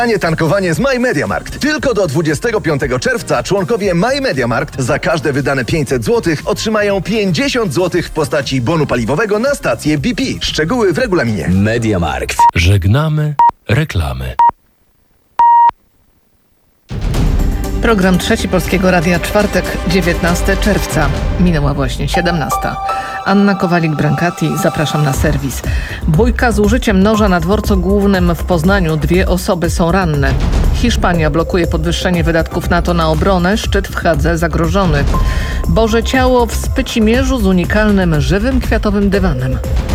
Tanie tankowanie z MyMediaMarkt. Tylko do 25 czerwca członkowie MyMediaMarkt za każde wydane 500 zł otrzymają 50 zł w postaci bonu paliwowego na stację BP. Szczegóły w regulaminie. MediaMarkt. Żegnamy reklamy. Program Trzeci Polskiego Radia, czwartek, 19 czerwca. Minęła właśnie 17. Anna Kowalik-Brankati, zapraszam na serwis. Bójka z użyciem noża na dworcu głównym w Poznaniu. 2 osoby są ranne. Hiszpania blokuje podwyższenie wydatków NATO na obronę. Szczyt w Hadze zagrożony. Boże Ciało w Spycimierzu z unikalnym żywym kwiatowym dywanem.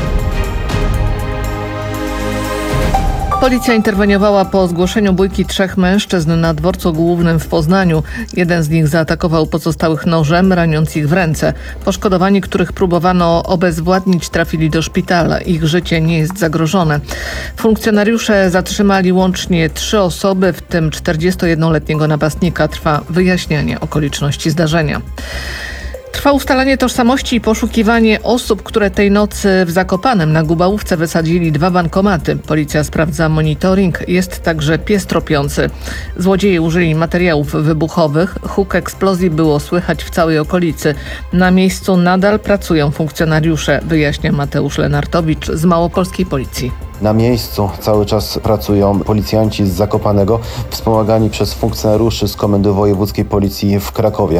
Policja interweniowała po zgłoszeniu bójki 3 mężczyzn na dworcu głównym w Poznaniu. Jeden z nich zaatakował pozostałych nożem, raniąc ich w ręce. Poszkodowani, których próbowano obezwładnić, trafili do szpitala. Ich życie nie jest zagrożone. Funkcjonariusze zatrzymali łącznie 3 osoby, w tym 41-letniego napastnika. Trwa wyjaśnianie okoliczności zdarzenia. Trwa ustalanie tożsamości i poszukiwanie osób, które tej nocy w Zakopanem na Gubałówce wysadzili 2 bankomaty. Policja sprawdza monitoring, jest także pies tropiący. Złodzieje użyli materiałów wybuchowych. Huk eksplozji było słychać w całej okolicy. Na miejscu nadal pracują funkcjonariusze, wyjaśnia Mateusz Lenartowicz z Małopolskiej Policji. Na miejscu cały czas pracują policjanci z Zakopanego, wspomagani przez funkcjonariuszy z Komendy Wojewódzkiej Policji w Krakowie.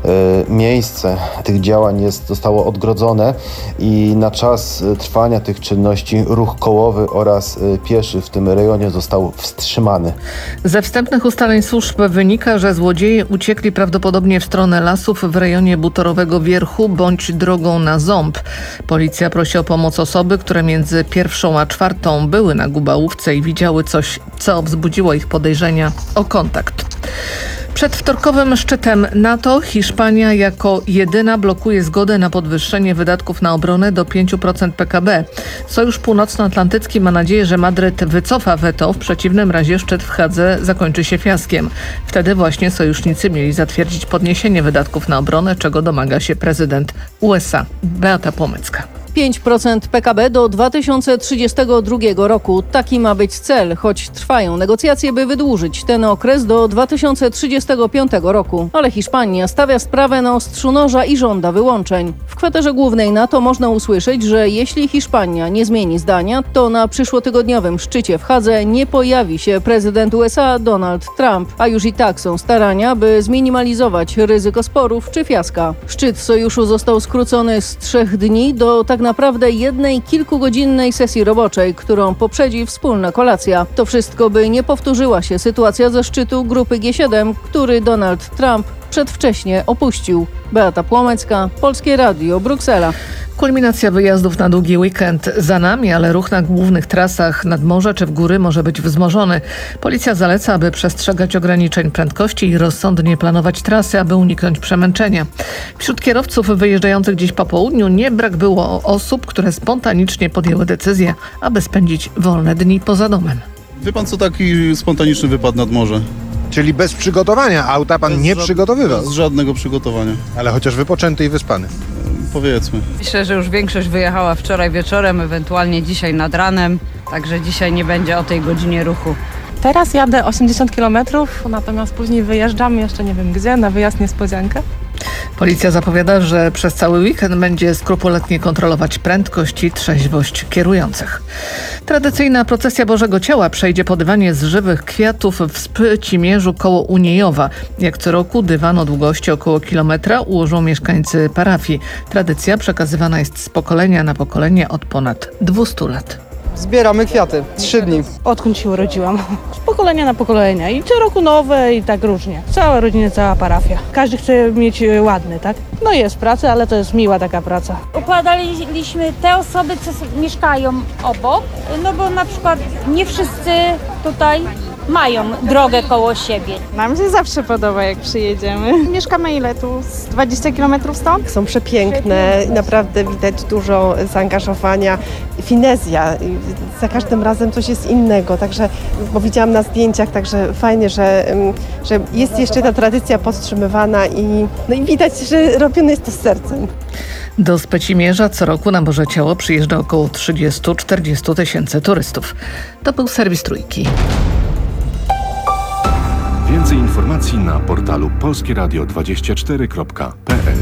Miejsce tych działań zostało odgrodzone i na czas trwania tych czynności ruch kołowy oraz pieszy w tym rejonie został wstrzymany. Ze wstępnych ustaleń służb wynika, że złodzieje uciekli prawdopodobnie w stronę lasów w rejonie Butorowego Wierchu bądź drogą na Ząb. Policja prosi o pomoc osoby, które między 1 a 4 były na Gubałówce i widziały coś, co wzbudziło ich podejrzenia o kontakt. Przed wtorkowym szczytem NATO Hiszpania jako jedyna blokuje zgodę na podwyższenie wydatków na obronę do 5% PKB. Sojusz Północnoatlantycki ma nadzieję, że Madryt wycofa weto, w przeciwnym razie szczyt w Hadze zakończy się fiaskiem. Wtedy właśnie sojusznicy mieli zatwierdzić podniesienie wydatków na obronę, czego domaga się prezydent USA. Beata Płomecka. 5% PKB do 2032 roku. Taki ma być cel, choć trwają negocjacje, by wydłużyć ten okres do 2035 roku. Ale Hiszpania stawia sprawę na ostrzu noża i żąda wyłączeń. W kwaterze głównej NATO można usłyszeć, że jeśli Hiszpania nie zmieni zdania, to na przyszłotygodniowym szczycie w Hadze nie pojawi się prezydent USA Donald Trump, a już i tak są starania, by zminimalizować ryzyko sporów czy fiaska. Szczyt sojuszu został skrócony z 3 dni do tak naprawdę jednej kilkugodzinnej sesji roboczej, którą poprzedzi wspólna kolacja. To wszystko, by nie powtórzyła się sytuacja ze szczytu grupy G7, który Donald Trump przedwcześnie opuścił. Beata Płomecka, Polskie Radio, Bruksela. Kulminacja wyjazdów na długi weekend za nami, ale ruch na głównych trasach nad morze czy w góry może być wzmożony. Policja zaleca, aby przestrzegać ograniczeń prędkości i rozsądnie planować trasy, aby uniknąć przemęczenia. Wśród kierowców wyjeżdżających dziś po południu nie brak było osób, które spontanicznie podjęły decyzję, aby spędzić wolne dni poza domem. Wie pan co, taki spontaniczny wypad nad morze? Czyli bez przygotowania auta pan nie przygotowywał? Bez żadnego przygotowania. Ale chociaż wypoczęty i wyspany? Powiedzmy. Myślę, że już większość wyjechała wczoraj wieczorem, ewentualnie dzisiaj nad ranem, także dzisiaj nie będzie o tej godzinie ruchu. Teraz jadę 80 km, natomiast później wyjeżdżam, jeszcze nie wiem gdzie, na wyjazd niespodziankę. Policja zapowiada, że przez cały weekend będzie skrupulatnie kontrolować prędkość i trzeźwość kierujących. Tradycyjna procesja Bożego Ciała przejdzie po dywanie z żywych kwiatów w Spycimierzu koło Uniejowa. Jak co roku dywan o długości około kilometra ułożą mieszkańcy parafii. Tradycja przekazywana jest z pokolenia na pokolenie od ponad 200 lat. Zbieramy kwiaty 3 dni. Odkąd się urodziłam. Z pokolenia na pokolenie. I co roku nowe i tak różnie. Cała rodzina, cała parafia. Każdy chce mieć ładny, tak? No jest praca, ale to jest miła taka praca. Układaliśmy te osoby, co mieszkają obok, no bo na przykład nie wszyscy tutaj mają drogę koło siebie. Nam się zawsze podoba, jak przyjedziemy. Mieszkamy ile tu? Z 20 km stąd? Są przepiękne, naprawdę widać dużo zaangażowania, finezja. Za każdym razem coś jest innego, także, bo widziałam na zdjęciach, także fajnie, że jest jeszcze ta tradycja podtrzymywana i widać, że robione jest to z sercem. Do Spycimierza co roku na Boże Ciało przyjeżdża około 30-40 tysięcy turystów. To był serwis Trójki. Więcej informacji na portalu polskieradio24.pl.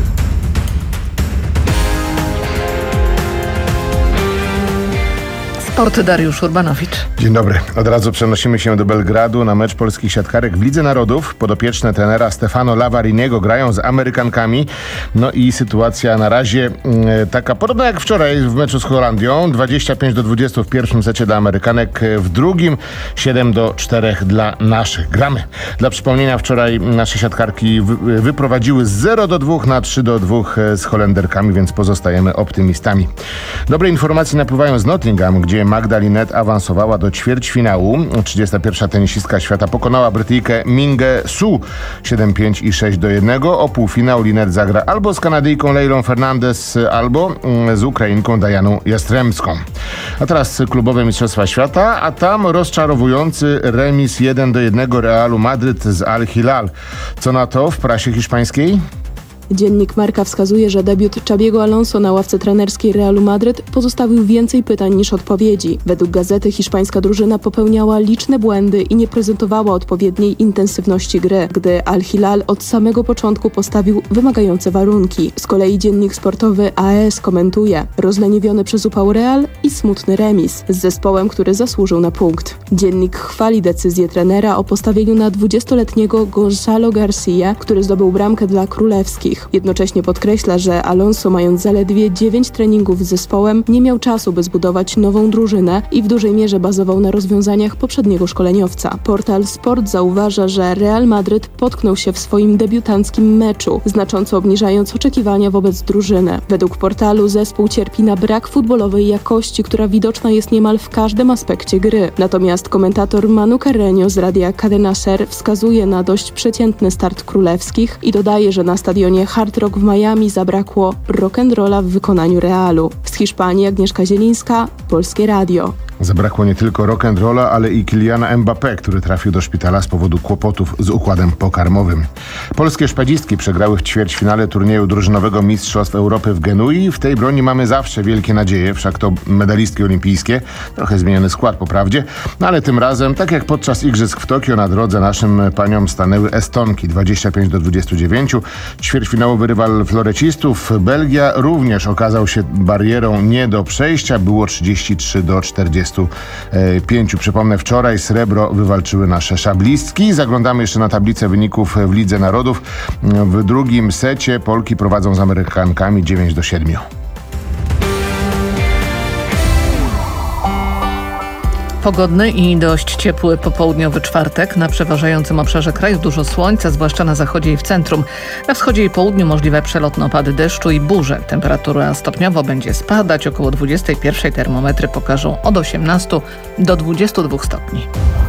Sport Dariusz Urbanowicz. Dzień dobry. Od razu przenosimy się do Belgradu na mecz polskich siatkarek w Lidze Narodów. Podopieczne trenera Stefano Lavariniego grają z Amerykankami. No i sytuacja na razie taka podobna jak wczoraj w meczu z Holandią. 25-20 w pierwszym secie dla Amerykanek, w drugim 7-4 dla naszych. Gramy. Dla przypomnienia, wczoraj nasze siatkarki wyprowadziły z 0-2 na 3-2 z Holenderkami, więc pozostajemy optymistami. Dobre informacje napływają z Nottingham, gdzie Magda Linette awansowała do ćwierćfinału. 31. tenisistka świata pokonała Brytyjkę Mingę Su 7-5 i 6-1. O półfinał Linette zagra albo z Kanadyjką Leilą Fernandez, albo z Ukrainką Dajaną Jastremską. A teraz klubowe Mistrzostwa Świata, a tam rozczarowujący remis 1-1 Realu Madryt z Al Hilal. Co na to w prasie hiszpańskiej? Dziennik Marca wskazuje, że debiut Xabiego Alonso na ławce trenerskiej Realu Madryt pozostawił więcej pytań niż odpowiedzi. Według gazety hiszpańska drużyna popełniała liczne błędy i nie prezentowała odpowiedniej intensywności gry, gdy Al Hilal od samego początku postawił wymagające warunki. Z kolei dziennik sportowy AS komentuje: rozleniwiony przez upał Real i smutny remis z zespołem, który zasłużył na punkt. Dziennik chwali decyzję trenera o postawieniu na 20-letniego Gonzalo Garcia, który zdobył bramkę dla królewskich. Jednocześnie podkreśla, że Alonso, mając zaledwie 9 treningów z zespołem, nie miał czasu, by zbudować nową drużynę i w dużej mierze bazował na rozwiązaniach poprzedniego szkoleniowca. Portal Sport zauważa, że Real Madryt potknął się w swoim debiutanckim meczu, znacząco obniżając oczekiwania wobec drużyny. Według portalu zespół cierpi na brak futbolowej jakości, która widoczna jest niemal w każdym aspekcie gry. Natomiast komentator Manu Carreño z radia Cadena Ser wskazuje na dość przeciętny start królewskich i dodaje, że na stadionie Hard Rock w Miami zabrakło rock'n'rolla w wykonaniu Realu. Z Hiszpanii Agnieszka Zielińska, Polskie Radio. Zabrakło nie tylko rock'n'rolla, ale i Kyliana Mbappé, który trafił do szpitala z powodu kłopotów z układem pokarmowym. Polskie szpadzistki przegrały w ćwierćfinale turnieju drużynowego Mistrzostw Europy w Genui. W tej broni mamy zawsze wielkie nadzieje, wszak to medalistki olimpijskie. Trochę zmieniony skład po prawdzie, no ale tym razem, tak jak podczas igrzysk w Tokio, na drodze naszym paniom stanęły Estonki 25-29. Ćwierćfinałowy rywal florecistów, Belgia, również okazał się barierą nie do przejścia. Było 33-45. Przypomnę, wczoraj srebro wywalczyły nasze szablistki. Zaglądamy jeszcze na tablicę wyników w Lidze Narodów. W drugim secie Polki prowadzą z Amerykankami 9-7. Pogodny i dość ciepły popołudniowy czwartek. Na przeważającym obszarze kraju dużo słońca, zwłaszcza na zachodzie i w centrum. Na wschodzie i południu możliwe przelotne opady deszczu i burze. Temperatura stopniowo będzie spadać. Około 21 termometry pokażą od 18 do 22 stopni.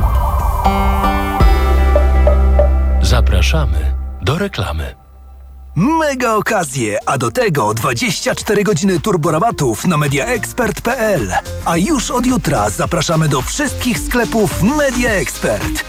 Zapraszamy do reklamy. Mega okazje, a do tego 24 godziny turborabatów na mediaexpert.pl. A już od jutra zapraszamy do wszystkich sklepów Media Expert.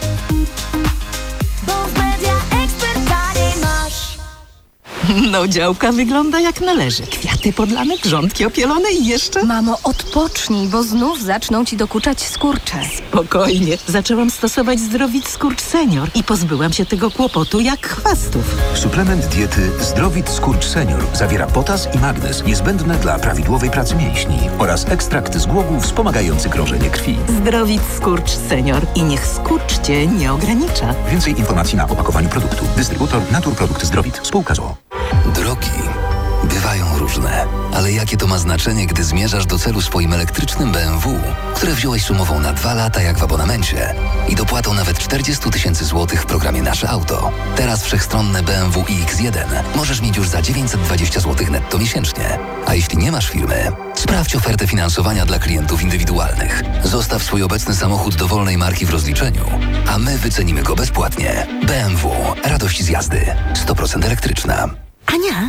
No, działka wygląda jak należy. Kwiaty podlane, grządki opielone i jeszcze... Mamo, odpocznij, bo znów zaczną ci dokuczać skurcze. Spokojnie. Zaczęłam stosować Zdrowit Skurcz Senior i pozbyłam się tego kłopotu jak chwastów. Suplement diety Zdrowit Skurcz Senior zawiera potas i magnez niezbędne dla prawidłowej pracy mięśni oraz ekstrakt z głogów wspomagający krążenie krwi. Zdrowit Skurcz Senior i niech skurcz cię nie ogranicza. Więcej informacji na opakowaniu produktu. Dystrybutor Naturprodukt Zdrowit. Spółka z o.o. Drogi bywają różne, ale jakie to ma znaczenie, gdy zmierzasz do celu swoim elektrycznym BMW, które wziąłeś sumową na 2 lata jak w abonamencie i dopłatą nawet 40 000 złotych w programie Nasze Auto. Teraz wszechstronne BMW iX1 możesz mieć już za 920 zł netto miesięcznie. A jeśli nie masz firmy, sprawdź ofertę finansowania dla klientów indywidualnych. Zostaw swój obecny samochód dowolnej marki w rozliczeniu, a my wycenimy go bezpłatnie. BMW. Radość z jazdy. 100% elektryczna. Ania,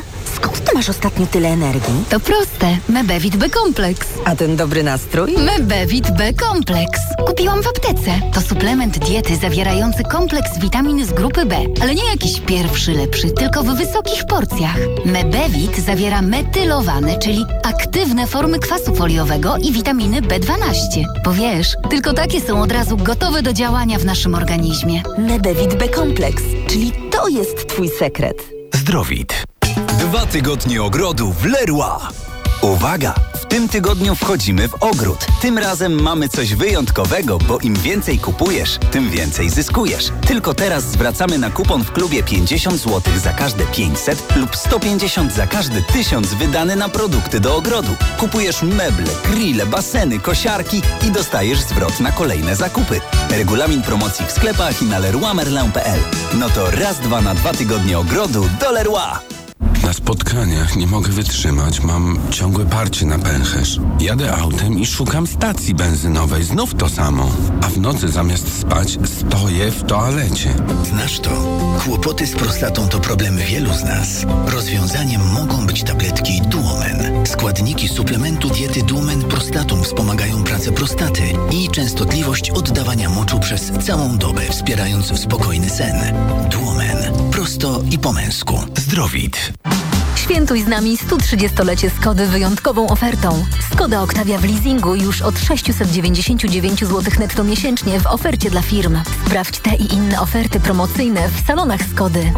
Skąd ty masz ostatnio tyle energii? To proste. Mebevit B-kompleks. A ten dobry nastrój? Mebevit B-kompleks. Kupiłam w aptece. To suplement diety zawierający kompleks witamin z grupy B. Ale nie jakiś pierwszy, lepszy, tylko w wysokich porcjach. Mebevit zawiera metylowane, czyli aktywne formy kwasu foliowego i witaminy B12. Bo wiesz, tylko takie są od razu gotowe do działania w naszym organizmie. Mebevit B-kompleks, czyli to jest twój sekret. Zdrowit. 2 tygodnie ogrodu w Leroy. Uwaga! W tym tygodniu wchodzimy w ogród. Tym razem mamy coś wyjątkowego, bo im więcej kupujesz, tym więcej zyskujesz. Tylko teraz zwracamy na kupon w klubie 50 zł za każde 500 lub 150 za każdy 1000 wydany na produkty do ogrodu. Kupujesz meble, grille, baseny, kosiarki i dostajesz zwrot na kolejne zakupy. Regulamin promocji w sklepach i na leroymerlin.pl. No to raz, 2 na 2 tygodnie ogrodu do Leroy. Na spotkaniach nie mogę wytrzymać, mam ciągłe parcie na pęcherz. Jadę autem i szukam stacji benzynowej, znów to samo. A w nocy zamiast spać stoję w toalecie. Znasz to? Kłopoty z prostatą to problem wielu z nas. Rozwiązaniem mogą być tabletki Duomen. Składniki suplementu diety Duomen Prostatum wspomagają pracę prostaty i częstotliwość oddawania moczu przez całą dobę, wspierając spokojny sen. Duomen. Prosto i po męsku. Zdrowit. Świętuj z nami 130-lecie Skody wyjątkową ofertą. Skoda Octavia w leasingu już od 699 zł netto miesięcznie w ofercie dla firm. Sprawdź te i inne oferty promocyjne w salonach Skody.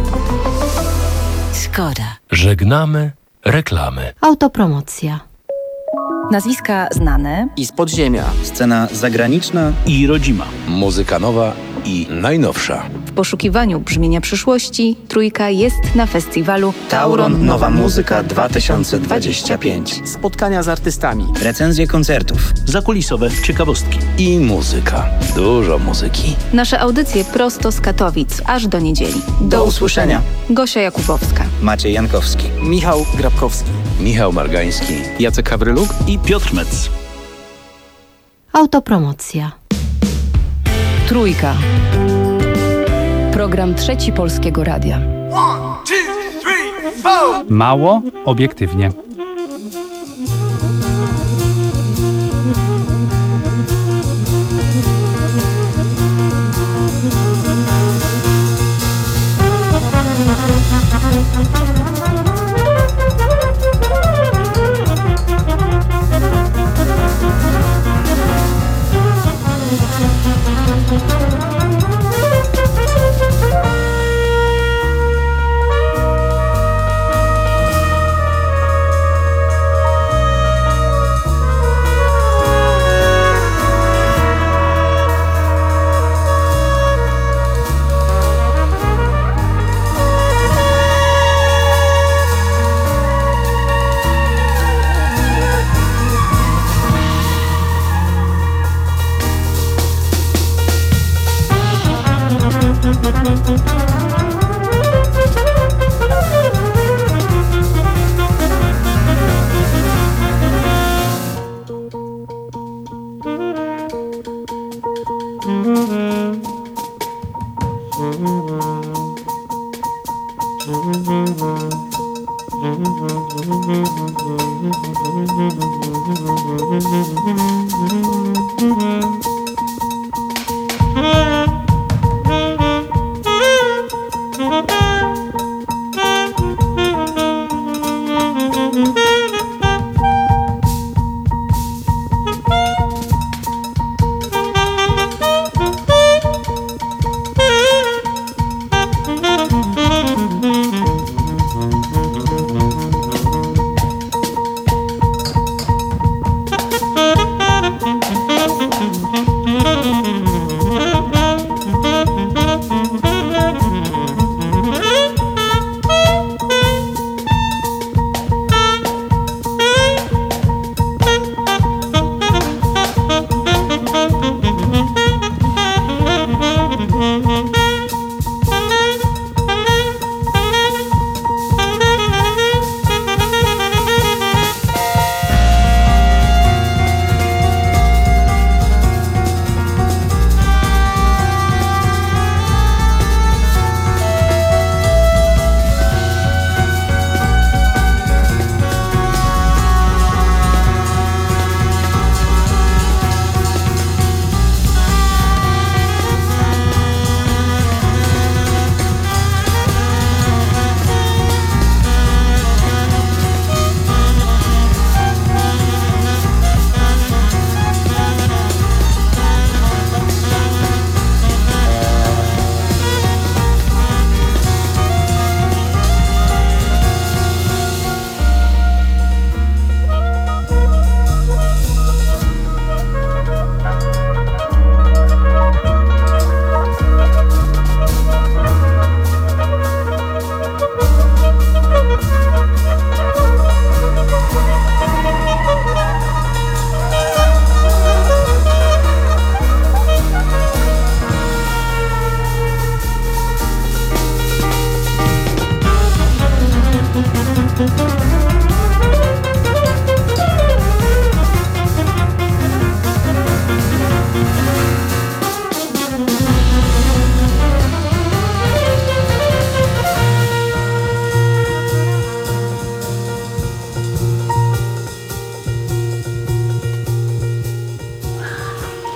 Skoda. Żegnamy reklamy. Autopromocja. Nazwiska znane i z podziemia. Scena zagraniczna i rodzima. Muzyka nowa i najnowsza. W poszukiwaniu brzmienia przyszłości Trójka jest na festiwalu Tauron Nowa Muzyka 2025. Spotkania z artystami, recenzje koncertów, zakulisowe ciekawostki i muzyka. Dużo muzyki. Nasze audycje prosto z Katowic, aż do niedzieli. Do usłyszenia. Gosia Jakubowska, Maciej Jankowski, Michał Grabkowski, Michał Margański, Jacek Hawryluk i Piotr Metz. Autopromocja. Trójka. Program Trzeci Polskiego Radia. Mało obiektywnie.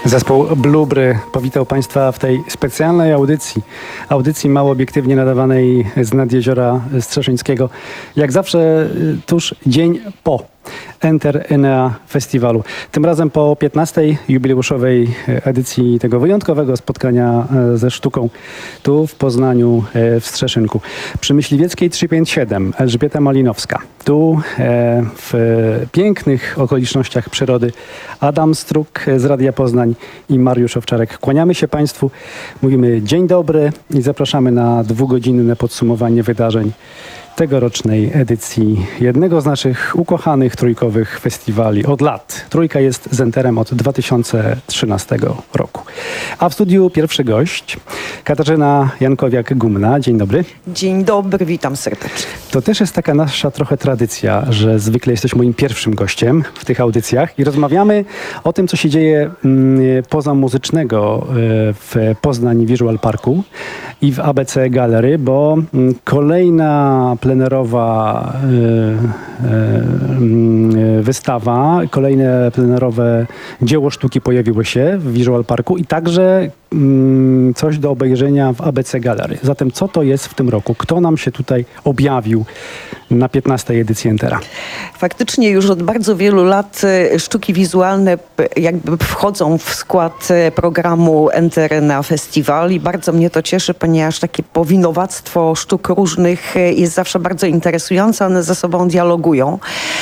Zespół Blubry powitał Państwa w tej specjalnej audycji mało obiektywnie nadawanej z nad jeziora Strzeszyńskiego. Jak zawsze tuż dzień po Enter Enea Festiwalu. Tym razem po 15. jubileuszowej edycji tego wyjątkowego spotkania ze sztuką tu w Poznaniu w Strzeszynku. Przy Myśliwieckiej 357 Elżbieta Malinowska. Tu w pięknych okolicznościach przyrody Adam Struk z Radia Poznań i Mariusz Owczarek. Kłaniamy się Państwu, mówimy dzień dobry i zapraszamy na 2-godzinne podsumowanie wydarzeń tegorocznej edycji jednego z naszych ukochanych trójkowych festiwali od lat. Trójka jest z Enterem od 2013 roku. A w studiu pierwszy gość, Katarzyna Jankowiak-Gumna. Dzień dobry. Dzień dobry, witam serdecznie. To też jest taka nasza trochę tradycja, że zwykle jesteś moim pierwszym gościem w tych audycjach i rozmawiamy o tym, co się dzieje poza muzycznego w Poznań Visual Parku i w ABC Gallery, bo kolejna plenerowa wystawa, kolejne plenerowe dzieło sztuki pojawiło się w Visual Parku i także coś do obejrzenia w ABC Gallery. Zatem co to jest w tym roku? Kto nam się tutaj objawił na 15. edycji Entera? Faktycznie już od bardzo wielu lat sztuki wizualne jakby wchodzą w skład programu Enter na festiwal i bardzo mnie to cieszy, ponieważ takie powinowactwo sztuk różnych jest zawsze bardzo interesujące, one ze sobą dialogują.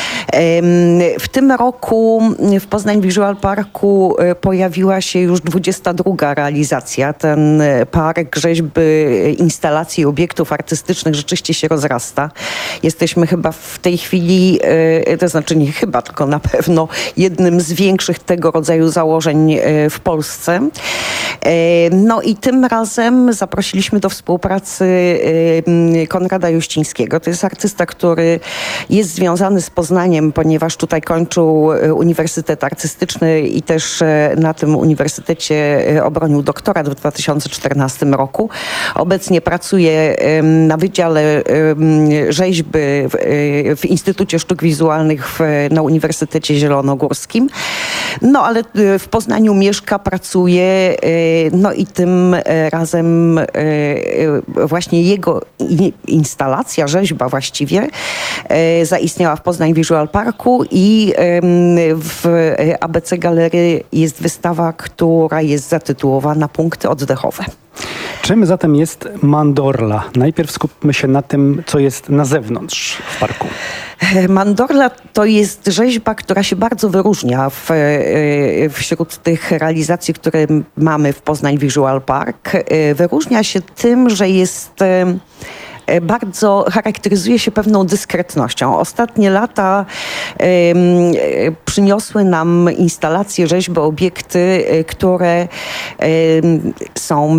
W tym roku w Poznań Visual Parku pojawiła się już 22. realizacja. Ten park rzeźby, instalacji, obiektów artystycznych rzeczywiście się rozrasta. Jesteśmy chyba w tej chwili, to znaczy nie chyba, tylko na pewno jednym z większych tego rodzaju założeń w Polsce. No i tym razem zaprosiliśmy do współpracy Konrada Juścińskiego. To jest artysta, który jest związany z Poznaniem, ponieważ tutaj kończył Uniwersytet Artystyczny i też na tym uniwersytecie obronił doktorat w 2014 roku. Obecnie pracuje na Wydziale Rzeźby w Instytucie Sztuk Wizualnych na Uniwersytecie Zielonogórskim. No ale w Poznaniu mieszka, pracuje, no i tym razem właśnie jego instalacja, rzeźba właściwie zaistniała w Poznań Visual Parku i w ABC Galery jest wystawa, która jest zatytułowana Punkty oddechowe. Czym zatem jest Mandorla? Najpierw skupmy się na tym, co jest na zewnątrz w parku. Mandorla to jest rzeźba, która się bardzo wyróżnia wśród tych realizacji, które mamy w Poznań Visual Park. Wyróżnia się tym, że jest bardzo charakteryzuje się pewną dyskretnością. Ostatnie lata przyniosły nam instalacje, rzeźby, obiekty, które są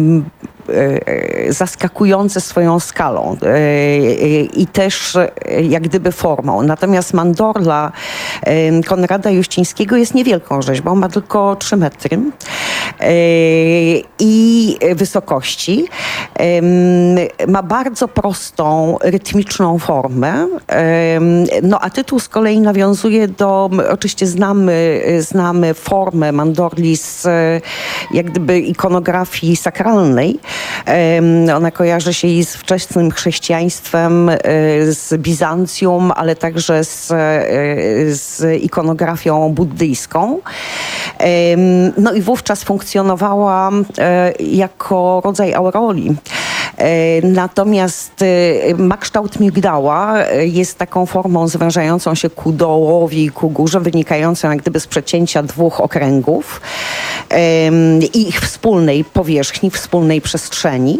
zaskakujące swoją skalą i też jak gdyby formą. Natomiast Mandorla Konrada Juścińskiego jest niewielką rzeźbą, ma tylko 3 metry i wysokości. Ma bardzo prostą, rytmiczną formę. No a tytuł z kolei nawiązuje do, oczywiście znamy formę Mandorli z jak gdyby ikonografii sakralnej. Ona kojarzy się i z wczesnym chrześcijaństwem, z Bizancjum, ale także z ikonografią buddyjską. No i wówczas funkcjonowała jako rodzaj aureoli. Natomiast ma kształt migdała, jest taką formą zwężającą się ku dołowi i ku górze, wynikającą jak gdyby z przecięcia 2 okręgów i ich wspólnej powierzchni, wspólnej przestrzeni.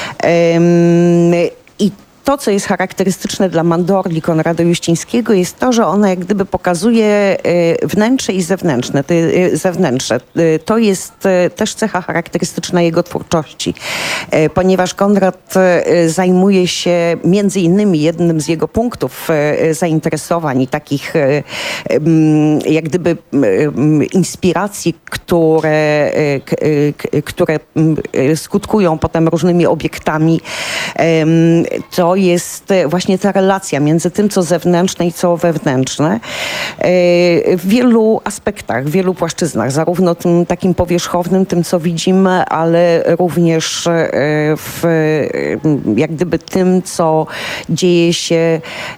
I to, co jest charakterystyczne dla Mandorli Konrada Juścińskiego, jest to, że ona jak gdyby pokazuje wnętrze i zewnętrzne. To jest też cecha charakterystyczna jego twórczości, ponieważ Konrad zajmuje się między innymi jednym z jego punktów zainteresowań i takich jak gdyby inspiracji, które skutkują potem różnymi obiektami, to to jest właśnie ta relacja między tym, co zewnętrzne i co wewnętrzne w wielu aspektach, w wielu płaszczyznach, zarówno tym takim powierzchownym, tym, co widzimy, ale również jak gdyby tym, co dzieje się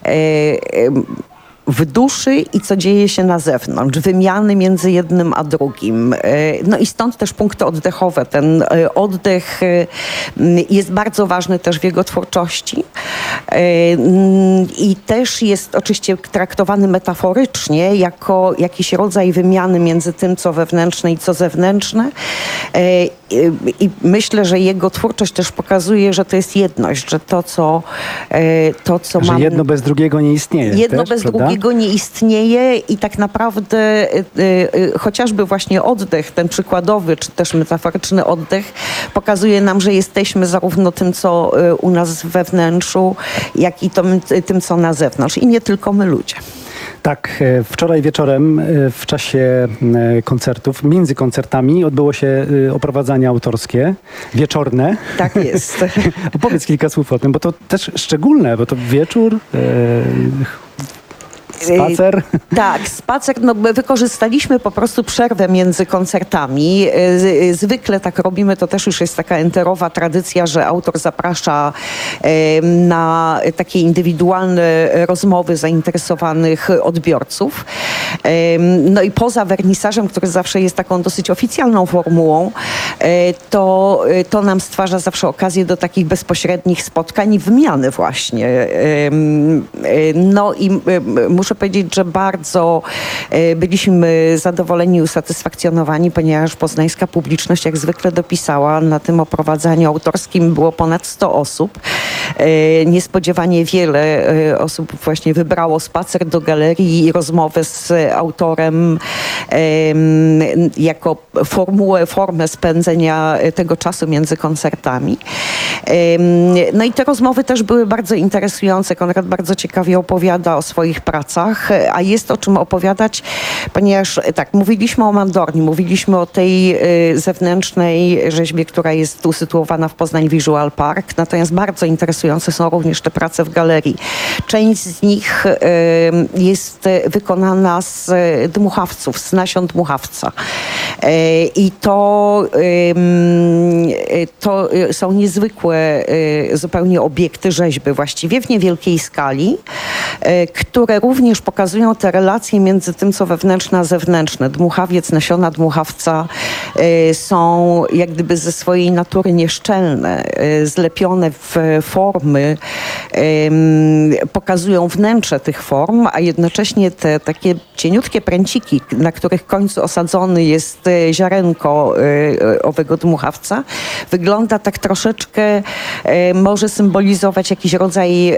w duszy i co dzieje się na zewnątrz, wymiany między jednym a drugim. No i stąd też punkty oddechowe. Ten oddech jest bardzo ważny też w jego twórczości i też jest oczywiście traktowany metaforycznie jako jakiś rodzaj wymiany między tym, co wewnętrzne i co zewnętrzne. I myślę, że jego twórczość też pokazuje, że to jest jedność, że to, co że mamy... jedno bez drugiego nie istnieje. Jedno też, bez prawda? drugiego nie istnieje i tak naprawdę chociażby właśnie oddech, ten przykładowy, czy też metaforyczny oddech pokazuje nam, że jesteśmy zarówno tym, co u nas we wnętrzu, jak i tym, co na zewnątrz. I nie tylko my ludzie. Tak, wczoraj wieczorem w czasie koncertów, między koncertami odbyło się oprowadzanie autorskie, wieczorne. Tak jest. Opowiedz kilka słów o tym, bo to też szczególne, bo to wieczór... Spacer? Tak, spacer. No, wykorzystaliśmy po prostu przerwę między koncertami. Zwykle tak robimy, to też już jest taka enterowa tradycja, że autor zaprasza na takie indywidualne rozmowy zainteresowanych odbiorców. No i poza wernisażem, który zawsze jest taką dosyć oficjalną formułą, to nam stwarza zawsze okazję do takich bezpośrednich spotkań i wymiany właśnie. No i muszę powiedzieć, że bardzo byliśmy zadowoleni i usatysfakcjonowani, ponieważ poznańska publiczność jak zwykle dopisała. Na tym oprowadzaniu autorskim było ponad 100 osób. Niespodziewanie wiele osób właśnie wybrało spacer do galerii i rozmowę z autorem jako formę spędzenia tego czasu między koncertami. No i te rozmowy też były bardzo interesujące. Konrad bardzo ciekawie opowiada o swoich pracach, a jest o czym opowiadać, ponieważ tak, mówiliśmy o Mandorni, mówiliśmy o tej zewnętrznej rzeźbie, która jest usytuowana w Poznań Visual Park, natomiast bardzo interesujące są również te prace w galerii. Część z nich jest wykonana z dmuchawców, z nasion dmuchawca. I to są niezwykłe zupełnie obiekty rzeźby, właściwie w niewielkiej skali, które również pokazują te relacje między tym, co wewnętrzne a zewnętrzne. Dmuchawiec, nasiona dmuchawca są jak gdyby ze swojej natury nieszczelne, zlepione w formy, pokazują wnętrze tych form, a jednocześnie te takie cieniutkie pręciki, na których końcu osadzony jest ziarenko owego dmuchawca, wygląda tak troszeczkę, może symbolizować jakiś rodzaj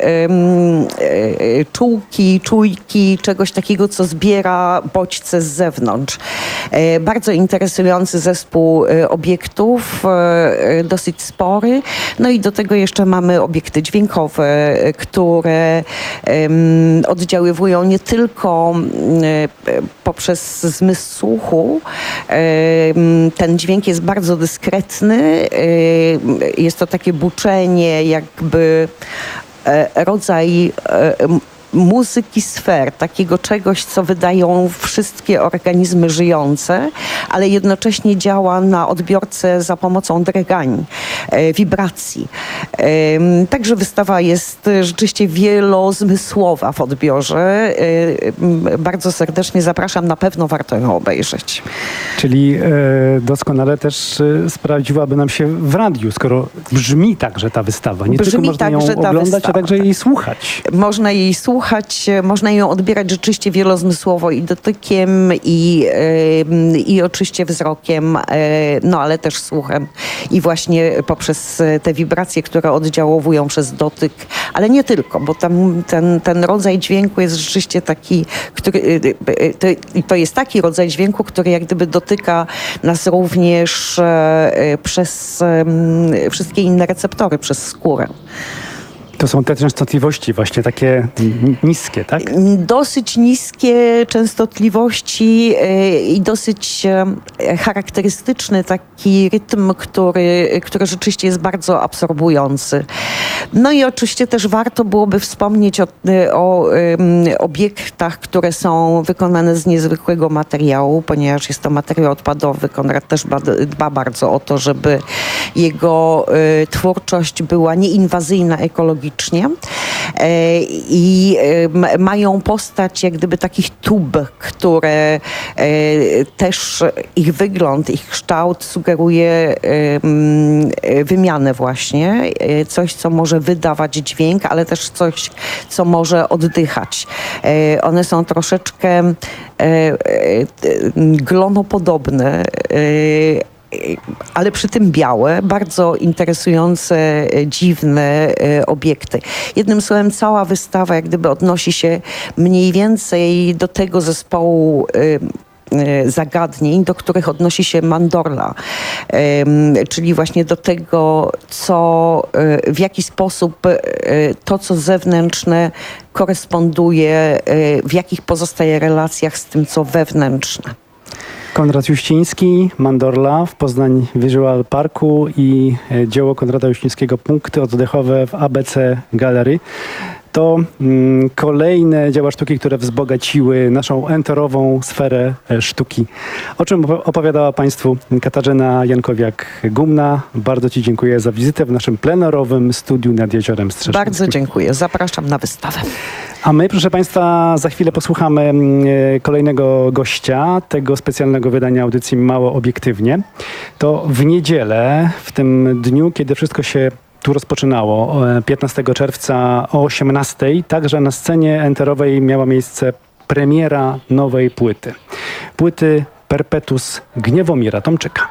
czujki, czegoś takiego, co zbiera bodźce z zewnątrz. Bardzo interesujący zespół obiektów, dosyć spory. No i do tego jeszcze mamy obiekty dźwiękowe, które oddziaływują nie tylko poprzez zmysł słuchu. Ten dźwięk jest bardzo dyskretny. Jest to takie buczenie, jakby rodzaj muzyki sfer, takiego czegoś, co wydają wszystkie organizmy żyjące, ale jednocześnie działa na odbiorcę za pomocą drgań, wibracji. Także wystawa jest rzeczywiście wielozmysłowa w odbiorze. Bardzo serdecznie zapraszam, na pewno warto ją obejrzeć. Czyli doskonale też sprawdziłaby nam się w radiu, skoro brzmi także ta wystawa. Nie tylko można ją oglądać, a także jej słuchać. Można jej słuchać, można ją odbierać rzeczywiście wielozmysłowo i dotykiem, i oczywiście wzrokiem, no ale też słuchem. I właśnie poprzez te wibracje, które oddziałowują przez dotyk, ale nie tylko, bo tam ten rodzaj dźwięku jest rzeczywiście taki, który, to jest taki rodzaj dźwięku, który jak gdyby dotyka nas również przez wszystkie inne receptory, przez skórę. To są te częstotliwości właśnie takie niskie, tak? Dosyć niskie częstotliwości i dosyć charakterystyczny taki rytm, który rzeczywiście jest bardzo absorbujący. No i oczywiście też warto byłoby wspomnieć o obiektach, które są wykonane z niezwykłego materiału, ponieważ jest to materiał odpadowy. Konrad też dba bardzo o to, żeby jego twórczość była nieinwazyjna ekologicznie i mają postać jak gdyby takich tub, które też ich wygląd, ich kształt sugeruje wymianę właśnie. Coś, co może wydawać dźwięk, ale też coś, co może oddychać. One są troszeczkę glonopodobne, ale przy tym białe, bardzo interesujące, dziwne obiekty. Jednym słowem, cała wystawa jak gdyby odnosi się mniej więcej do tego zespołu zagadnień, do których odnosi się Mandorla, czyli właśnie do tego, w jaki sposób to, co zewnętrzne, koresponduje, w jakich pozostaje relacjach z tym, co wewnętrzne. Konrad Juściński, Mandorla w Poznań Visual Parku i dzieło Konrada Juścińskiego Punkty oddechowe w ABC Gallery. To kolejne dzieła sztuki, które wzbogaciły naszą enterową sferę sztuki. O czym opowiadała Państwu Katarzyna Jankowiak-Gumna. Bardzo Ci dziękuję za wizytę w naszym plenerowym studiu nad Jeziorem Strzeszyńskim. Bardzo dziękuję. Zapraszam na wystawę. A my, proszę Państwa, za chwilę posłuchamy kolejnego gościa tego specjalnego wydania audycji Mało Obiektywnie. To w niedzielę, w tym dniu, kiedy wszystko się tu rozpoczynało, 15 czerwca o 18:00, także na scenie enterowej miała miejsce premiera nowej płyty. Płyty Perpetus Gniewomira Tomczyka.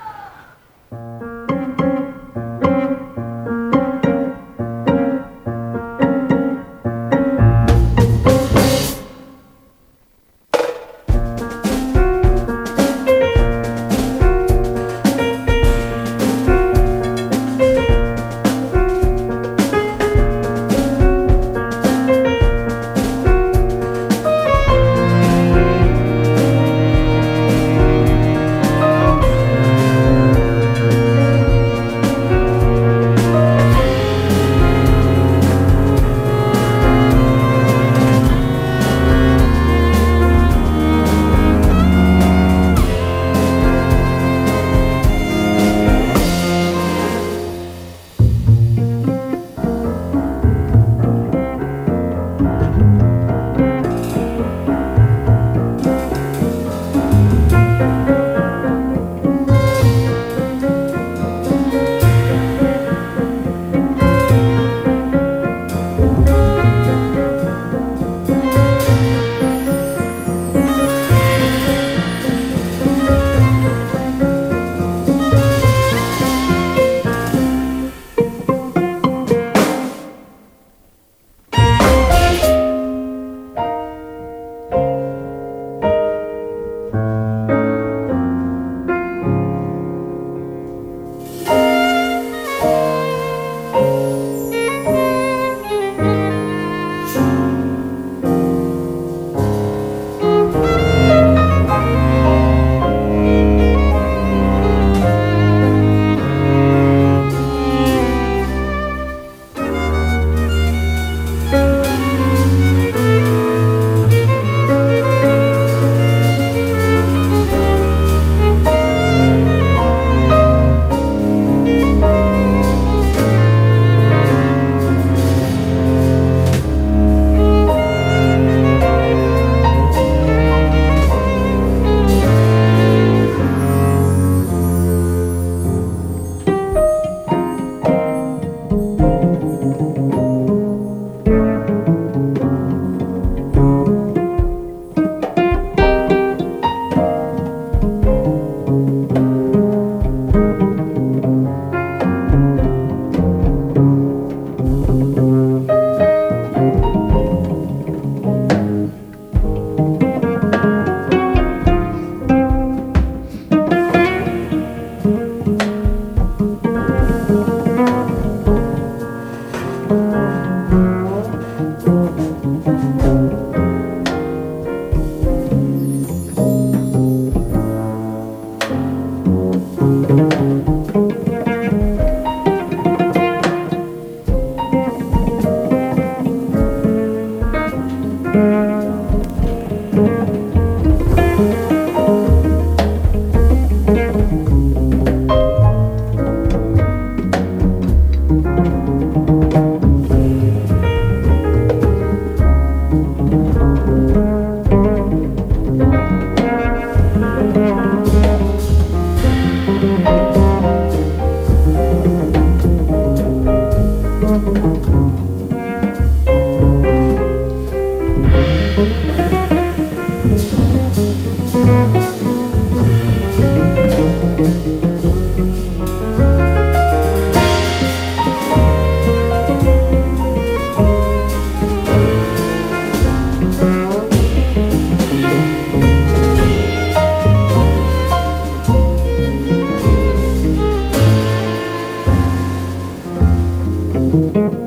Thank you.